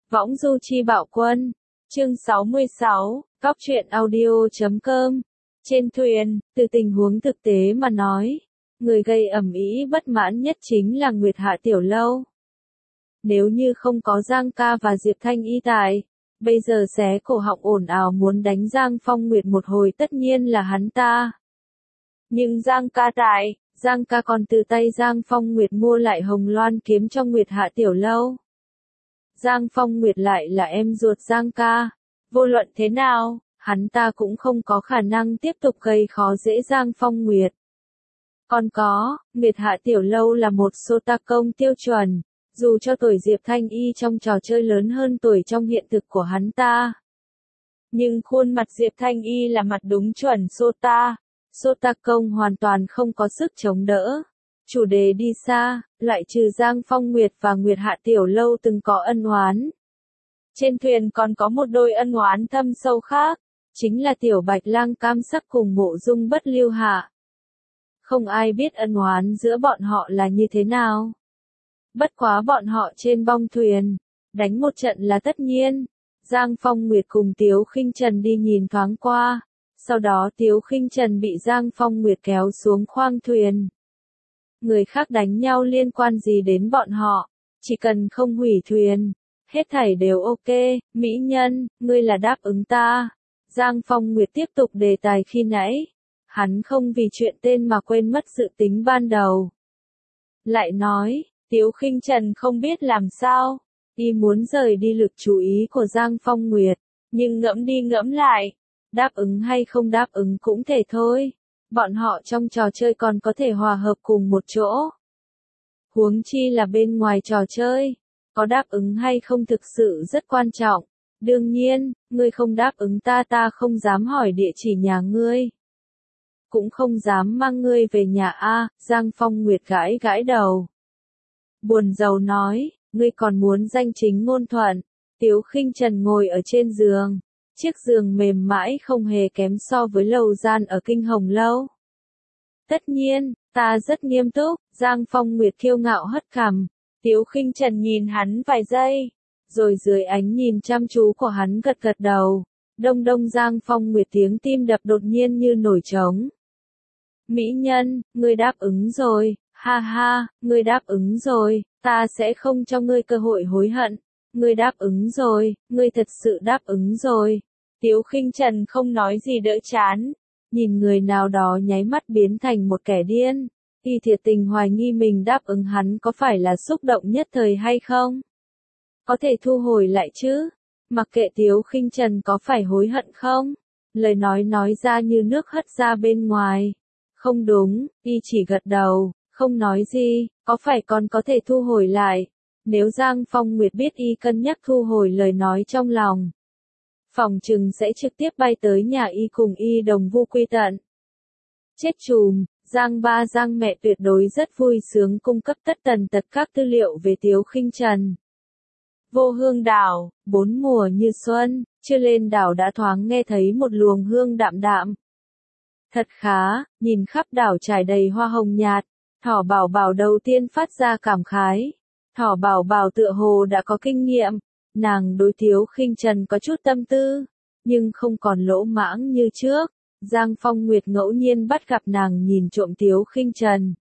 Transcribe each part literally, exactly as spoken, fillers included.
Võng du chi bạo quân. Chương sáu mươi sáu, Cóc truyện audio chấm com. Trên thuyền, từ tình huống thực tế mà nói, người gây ầm ĩ bất mãn nhất chính là Nguyệt Hạ Tiểu Lâu. Nếu như không có Giang ca và Diệp Thanh Y tại, bây giờ xé cổ họng ồn ào muốn đánh Giang Phong Nguyệt một hồi tất nhiên là hắn ta. Nhưng Giang ca tại, Giang ca còn từ tay Giang Phong Nguyệt mua lại hồng loan kiếm cho Nguyệt Hạ Tiểu Lâu. Giang Phong Nguyệt lại là em ruột Giang ca, vô luận thế nào, hắn ta cũng không có khả năng tiếp tục gây khó dễ Giang Phong Nguyệt. Còn có, Nguyệt Hạ Tiểu Lâu là một sota công tiêu chuẩn, dù cho tuổi Diệp Thanh Y trong trò chơi lớn hơn tuổi trong hiện thực của hắn ta. Nhưng khuôn mặt Diệp Thanh Y là mặt đúng chuẩn sota, sota công hoàn toàn không có sức chống đỡ. Chủ đề đi xa, lại trừ Giang Phong Nguyệt và Nguyệt Hạ Tiểu Lâu từng có ân oán. Trên thuyền còn có một đôi ân oán thâm sâu khác, chính là Tiểu Bạch Lang Cam Sắc cùng Mộ Dung Bất Lưu Hạ. Không ai biết ân oán giữa bọn họ là như thế nào. Bất quá bọn họ trên bong thuyền, đánh một trận là tất nhiên. Giang Phong Nguyệt cùng Tiếu Khinh Trần đi nhìn thoáng qua, sau đó Tiếu Khinh Trần bị Giang Phong Nguyệt kéo xuống khoang thuyền. Người khác đánh nhau liên quan gì đến bọn họ, chỉ cần không hủy thuyền, hết thảy đều ok, mỹ nhân, ngươi là đáp ứng ta. Giang Phong Nguyệt tiếp tục đề tài khi nãy, hắn không vì chuyện tên mà quên mất dự tính ban đầu. Lại nói, Tiếu Khinh Trần không biết làm sao, y muốn rời đi lực chú ý của Giang Phong Nguyệt, nhưng ngẫm đi ngẫm lại, đáp ứng hay không đáp ứng cũng thể thôi. Bọn họ trong trò chơi còn có thể hòa hợp cùng một chỗ. Huống chi là bên ngoài trò chơi, có đáp ứng hay không thực sự rất quan trọng. Đương nhiên, ngươi không đáp ứng ta ta không dám hỏi địa chỉ nhà ngươi. Cũng không dám mang ngươi về nhà A, Giang Phong Nguyệt gãi gãi đầu. Buồn rầu nói, ngươi còn muốn danh chính ngôn thuận. Tiếu Khinh Trần ngồi ở trên giường. Chiếc giường mềm mãi không hề kém so với lầu gian ở Kinh Hồng Lâu. Tất nhiên, ta rất nghiêm túc, Giang Phong Nguyệt kiêu ngạo hất cằm. Tiếu Khinh Trần nhìn hắn vài giây, rồi dưới ánh nhìn chăm chú của hắn gật gật đầu. Đông đông Giang Phong Nguyệt tiếng tim đập đột nhiên như nổi trống. Mỹ nhân, ngươi đáp ứng rồi, ha ha, ngươi đáp ứng rồi, ta sẽ không cho ngươi cơ hội hối hận. Ngươi đáp ứng rồi, ngươi thật sự đáp ứng rồi. Tiếu Khinh Trần không nói gì đỡ chán, nhìn người nào đó nháy mắt biến thành một kẻ điên. Y thiệt tình hoài nghi mình đáp ứng hắn có phải là xúc động nhất thời hay không? Có thể thu hồi lại chứ? Mặc kệ Tiếu Khinh Trần có phải hối hận không? Lời nói nói ra như nước hất ra bên ngoài. Không đúng, y chỉ gật đầu, không nói gì, có phải còn có thể thu hồi lại? Nếu Giang Phong Nguyệt biết y cân nhắc thu hồi lời nói trong lòng, phòng trừng sẽ trực tiếp bay tới nhà y cùng y đồng vu quy tận. Chết chùm, Giang ba Giang mẹ tuyệt đối rất vui sướng cung cấp tất tần tật các tư liệu về Tiếu Khinh Trần. Vô Hương đảo, bốn mùa như xuân, chưa lên đảo đã thoáng nghe thấy một luồng hương đạm đạm. Thật khá, nhìn khắp đảo trải đầy hoa hồng nhạt, Thỏ Bảo Bảo đầu tiên phát ra cảm khái. Thỏ Bảo Bảo tựa hồ đã có kinh nghiệm, nàng đối Tiếu Khinh Trần có chút tâm tư, nhưng không còn lỗ mãng như trước. Giang Phong Nguyệt ngẫu nhiên bắt gặp nàng nhìn trộm Tiếu Khinh Trần,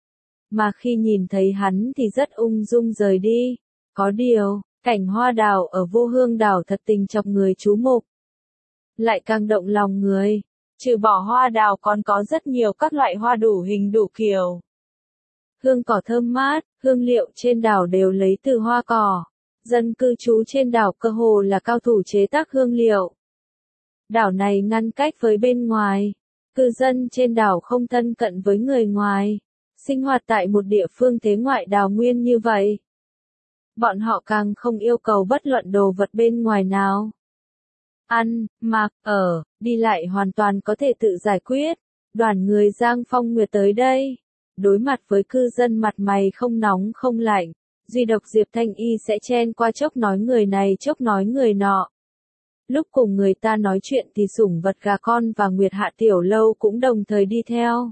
mà khi nhìn thấy hắn thì rất ung dung rời đi. Có điều, cảnh hoa đào ở Vô Hương đảo thật tình chọc người chú mục, lại càng động lòng người. Trừ bỏ hoa đào còn có rất nhiều các loại hoa đủ hình đủ kiểu. Hương cỏ thơm mát, hương liệu trên đảo đều lấy từ hoa cỏ. Dân cư trú trên đảo cơ hồ là cao thủ chế tác hương liệu. Đảo này ngăn cách với bên ngoài. Cư dân trên đảo không thân cận với người ngoài. Sinh hoạt tại một địa phương thế ngoại đào nguyên như vậy. Bọn họ càng không yêu cầu bất luận đồ vật bên ngoài nào. Ăn, mặc, ở, đi lại hoàn toàn có thể tự giải quyết. Đoàn người Giang Phong Nguyệt tới đây. Đối mặt với cư dân mặt mày không nóng không lạnh, duy độc Diệp Thanh Y sẽ chen qua chốc nói người này chốc nói người nọ. Lúc cùng người ta nói chuyện thì sủng vật gà con và Nguyệt Hạ Tiểu Lâu cũng đồng thời đi theo.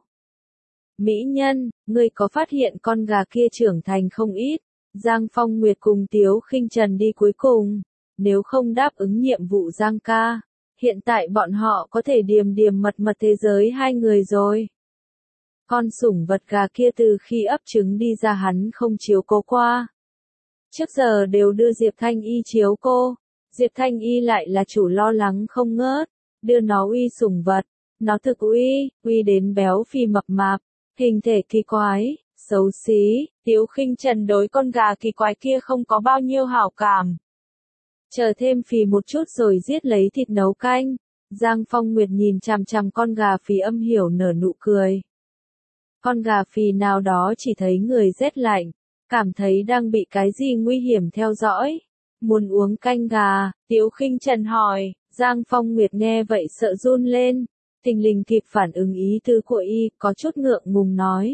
Mỹ nhân, ngươi có phát hiện con gà kia trưởng thành không ít? Giang Phong Nguyệt cùng Tiếu Khinh Trần đi cuối cùng, nếu không đáp ứng nhiệm vụ Giang ca, hiện tại bọn họ có thể điềm điềm mật mật thế giới hai người rồi. Con sủng vật gà kia từ khi ấp trứng đi ra hắn không chiếu cố qua. Trước giờ đều đưa Diệp Thanh Y chiếu cô, Diệp Thanh Y lại là chủ lo lắng không ngớt, đưa nó uy sủng vật, nó thực uy, uy đến béo phì mập mạp, hình thể kỳ quái, xấu xí, Tiếu Khinh Trần đối con gà kỳ quái kia không có bao nhiêu hảo cảm. Chờ thêm phì một chút rồi giết lấy thịt nấu canh, Giang Phong Nguyệt nhìn chằm chằm con gà phì âm hiểu nở nụ cười. Con gà phì nào đó chỉ thấy người rét lạnh, cảm thấy đang bị cái gì nguy hiểm theo dõi. Muốn uống canh gà, Tiếu Khinh Trần hỏi, Giang Phong Nguyệt nghe vậy sợ run lên, tình lình kịp phản ứng ý tứ của y, có chút ngượng ngùng nói.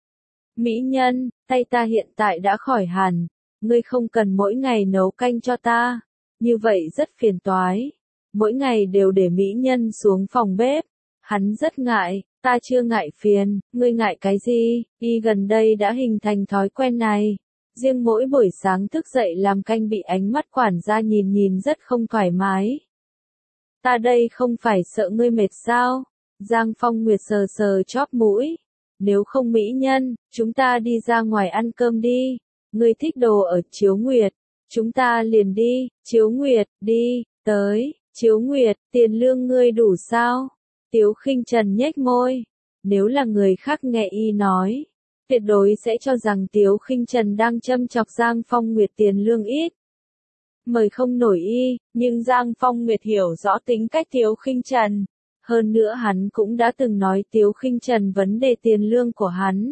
Mỹ nhân, tay ta hiện tại đã khỏi hẳn, ngươi không cần mỗi ngày nấu canh cho ta, như vậy rất phiền toái. Mỗi ngày đều để mỹ nhân xuống phòng bếp, hắn rất ngại, ta chưa ngại phiền, ngươi ngại cái gì, y gần đây đã hình thành thói quen này. Riêng mỗi buổi sáng thức dậy làm canh bị ánh mắt quản gia nhìn nhìn rất không thoải mái. Ta đây không phải sợ ngươi mệt sao? Giang Phong Nguyệt sờ sờ chóp mũi. Nếu không mỹ nhân, chúng ta đi ra ngoài ăn cơm đi. Ngươi thích đồ ở Chiếu Nguyệt. Chúng ta liền đi, Chiếu Nguyệt, đi, tới, Chiếu Nguyệt, tiền lương ngươi đủ sao? Tiếu Khinh Trần nhếch môi. Nếu là người khác nghe y nói, tuyệt đối sẽ cho rằng Tiếu Khinh Trần đang châm chọc Giang Phong Nguyệt tiền lương ít. Mời không nổi y, nhưng Giang Phong Nguyệt hiểu rõ tính cách Tiếu Khinh Trần. Hơn nữa hắn cũng đã từng nói Tiếu Khinh Trần vấn đề tiền lương của hắn.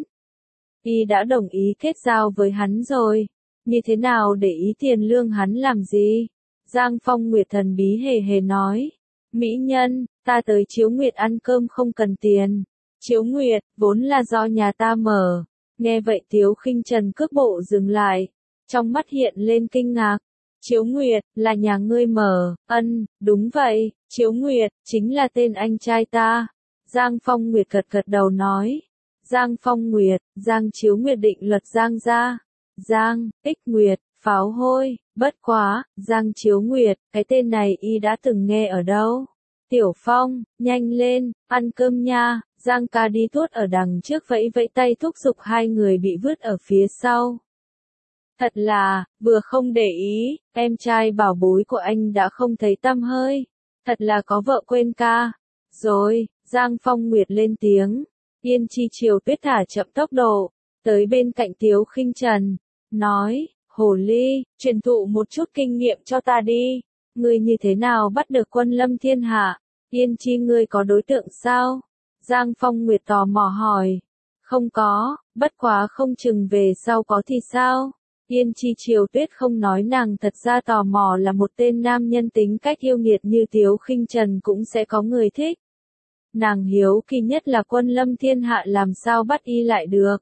Y đã đồng ý kết giao với hắn rồi. Như thế nào để ý tiền lương hắn làm gì? Giang Phong Nguyệt thần bí hề hề nói. Mỹ nhân, ta tới Chiếu Nguyệt ăn cơm không cần tiền. Chiếu Nguyệt, vốn là do nhà ta mở. Nghe vậy Tiếu Khinh Trần cước bộ dừng lại. Trong mắt hiện lên kinh ngạc. Chiếu Nguyệt, là nhà ngươi mở, ân, đúng vậy, Chiếu Nguyệt, chính là tên anh trai ta. Giang Phong Nguyệt gật gật đầu nói. Giang Phong Nguyệt, Giang Chiếu Nguyệt định luật Giang gia. Giang, Ích Nguyệt, pháo hôi, bất quá, Giang Chiếu Nguyệt, cái tên này y đã từng nghe ở đâu. Tiểu Phong, nhanh lên, ăn cơm nha. Giang ca đi tuốt ở đằng trước vẫy vẫy tay thúc giục hai người bị vứt ở phía sau. Thật là, vừa không để ý, em trai bảo bối của anh đã không thấy tăm hơi. Thật là có vợ quên ca. Rồi, Giang Phong Nguyệt lên tiếng. Yên Chi Triều Tuyết thả chậm tốc độ, tới bên cạnh Tiếu Khinh Trần, nói, Hồ Ly, truyền thụ một chút kinh nghiệm cho ta đi. Ngươi như thế nào bắt được quân lâm thiên hạ? Yên Chi ngươi có đối tượng sao? Giang Phong Nguyệt tò mò hỏi. Không có, bất quá không chừng về sau có thì sao? Yên Chi Triều Tuyết không nói nàng thật ra tò mò là một tên nam nhân tính cách yêu nghiệt như Tiếu Khinh Trần cũng sẽ có người thích. Nàng hiếu kỳ nhất là quân lâm thiên hạ làm sao bắt y lại được.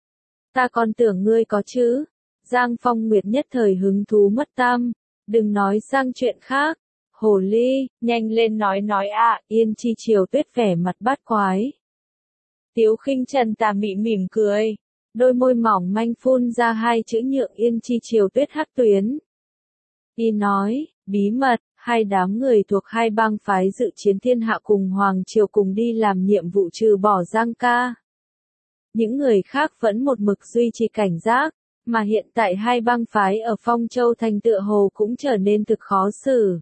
Ta còn tưởng ngươi có chứ. Giang Phong Nguyệt nhất thời hứng thú mất tâm. Đừng nói sang chuyện khác. Hồ Ly, nhanh lên nói nói ạ. À. Yên Chi Triều Tuyết vẻ mặt bát quái. Tiếu Khinh Trần tà mị mỉm cười. Đôi môi mỏng manh phun ra hai chữ nhượng Yên Chi Triều Tuyết hắc tuyến. Y nói, bí mật, hai đám người thuộc hai bang phái dự chiến thiên hạ cùng Hoàng Triều cùng đi làm nhiệm vụ trừ bỏ Giang ca. Những người khác vẫn một mực duy trì cảnh giác, mà hiện tại hai bang phái ở Phong Châu Thành tựa hồ cũng trở nên thực khó xử.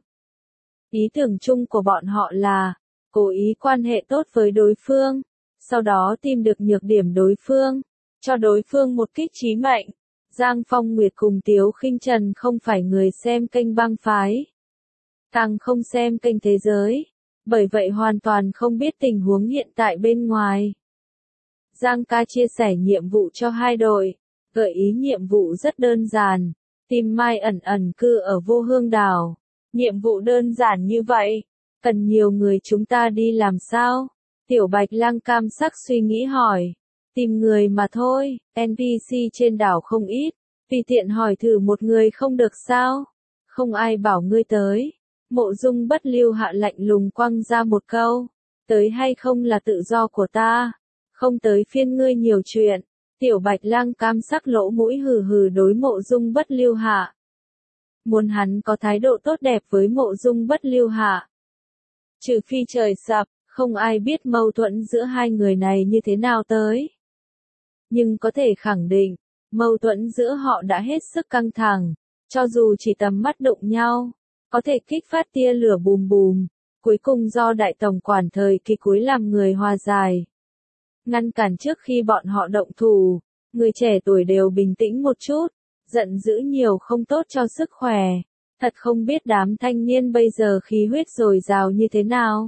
Ý tưởng chung của bọn họ là, cố ý quan hệ tốt với đối phương, sau đó tìm được nhược điểm đối phương, cho đối phương một kích chí mệnh. Giang Phong Nguyệt cùng Tiếu Khinh Trần không phải người xem kênh bang phái, càng không xem kênh thế giới, bởi vậy hoàn toàn không biết tình huống hiện tại bên ngoài. Giang ca chia sẻ nhiệm vụ cho hai đội, gợi ý nhiệm vụ rất đơn giản, tìm Mai ẩn ẩn cư ở Vô Hương Đảo. Nhiệm vụ đơn giản như vậy, cần nhiều người chúng ta đi làm sao? Tiểu Bạch Lang cam sắc suy nghĩ hỏi. Tìm người mà thôi, en pê xê trên đảo không ít, tùy tiện hỏi thử một người không được sao? Không ai bảo ngươi tới. Mộ Dung Bất Lưu hạ lạnh lùng quăng ra một câu. Tới hay không là tự do của ta. Không tới phiên ngươi nhiều chuyện. Tiểu Bạch Lang cam sắc lỗ mũi hừ hừ đối Mộ Dung Bất Lưu hạ. muốn hắn có thái độ tốt đẹp với Mộ Dung Bất Lưu Hạ. Trừ phi trời sập, không ai biết mâu thuẫn giữa hai người này như thế nào tới. Nhưng có thể khẳng định, mâu thuẫn giữa họ đã hết sức căng thẳng, cho dù chỉ tầm mắt đụng nhau, có thể kích phát tia lửa bùm bùm, cuối cùng do đại tổng quản thời kỳ cuối làm người hòa giải. Ngăn cản trước khi bọn họ động thủ, người trẻ tuổi đều bình tĩnh một chút, giận dữ nhiều không tốt cho sức khỏe, thật không biết đám thanh niên bây giờ khí huyết dồi dào như thế nào.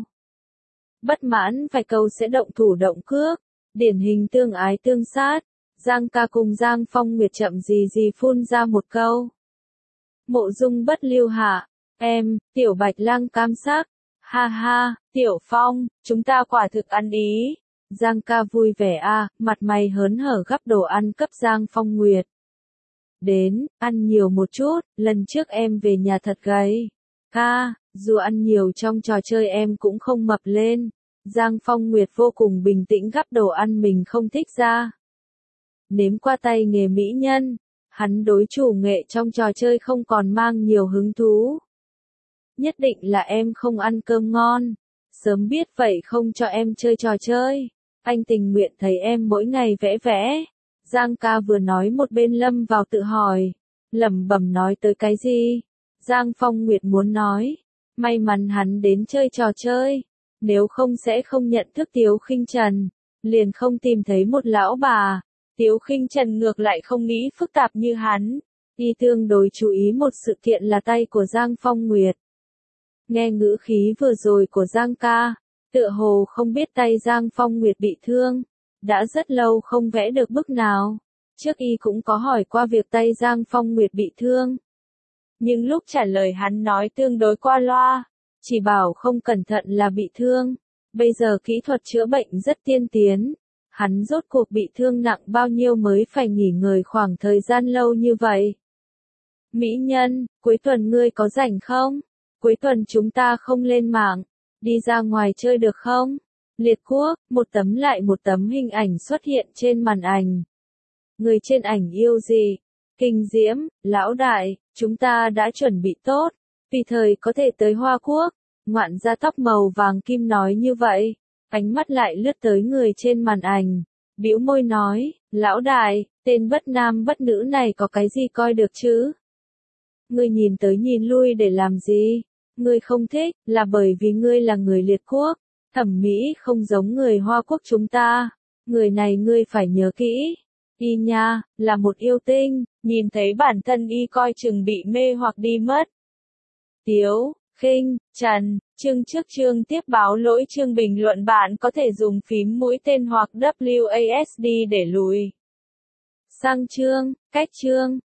Bất mãn vài câu sẽ động thủ động cước, điển hình tương ái tương sát, Giang ca cùng Giang Phong Nguyệt chậm gì gì phun ra một câu. Mộ Dung Bất Lưu Hạ, em, Tiểu Bạch Lang cam sắc, ha ha, Tiểu Phong, chúng ta quả thực ăn ý. Giang ca vui vẻ a, à, mặt mày hớn hở gắp đồ ăn cấp Giang Phong Nguyệt. Đến, ăn nhiều một chút, lần trước em về nhà thật gầy. Ca, dù ăn nhiều trong trò chơi em cũng không mập lên. Giang Phong Nguyệt vô cùng bình tĩnh gắp đồ ăn mình không thích ra. Nếm qua tay nghề mỹ nhân, hắn đối chủ nghệ trong trò chơi không còn mang nhiều hứng thú. Nhất định là em không ăn cơm ngon, sớm biết vậy không cho em chơi trò chơi. Anh tình nguyện thấy em mỗi ngày vẽ vẽ. Giang ca vừa nói một bên lâm vào tự hỏi, lẩm bẩm nói tới cái gì? Giang Phong Nguyệt muốn nói, may mắn hắn đến chơi trò chơi, nếu không sẽ không nhận thức Tiếu Khinh Trần, liền không tìm thấy một lão bà. Tiếu Khinh Trần ngược lại không nghĩ phức tạp như hắn, y tương đối chú ý một sự kiện là tay của Giang Phong Nguyệt. Nghe ngữ khí vừa rồi của Giang ca, tựa hồ không biết tay Giang Phong Nguyệt bị thương, đã rất lâu không vẽ được bức nào. Trước y cũng có hỏi qua việc tay Giang Phong Nguyệt bị thương. Nhưng lúc trả lời hắn nói tương đối qua loa, chỉ bảo không cẩn thận là bị thương. Bây giờ kỹ thuật chữa bệnh rất tiên tiến, hắn rốt cuộc bị thương nặng bao nhiêu mới phải nghỉ ngơi khoảng thời gian lâu như vậy. Mỹ nhân, cuối tuần ngươi có rảnh không? Cuối tuần chúng ta không lên mạng, đi ra ngoài chơi được không? Liệt quốc, một tấm lại một tấm hình ảnh xuất hiện trên màn ảnh. Người trên ảnh yêu gì? Kinh diễm, lão đại, chúng ta đã chuẩn bị tốt, tùy thời có thể tới Hoa Quốc. Ngoạn gia tóc màu vàng kim nói như vậy, ánh mắt lại lướt tới người trên màn ảnh, bĩu môi nói, lão đại, tên bất nam bất nữ này có cái gì coi được chứ? Ngươi nhìn tới nhìn lui để làm gì? Ngươi không thích, là bởi vì ngươi là người liệt quốc, thẩm mỹ không giống người Hoa Quốc chúng ta, người này ngươi phải nhớ kỹ. Y nha, là một yêu tinh, nhìn thấy bản thân y coi chừng bị mê hoặc đi mất. Tiếu Khinh Trần, chương trước chương tiếp báo lỗi chương bình luận bạn có thể dùng phím mũi tên hoặc W A S D để lùi sang chương, cách chương.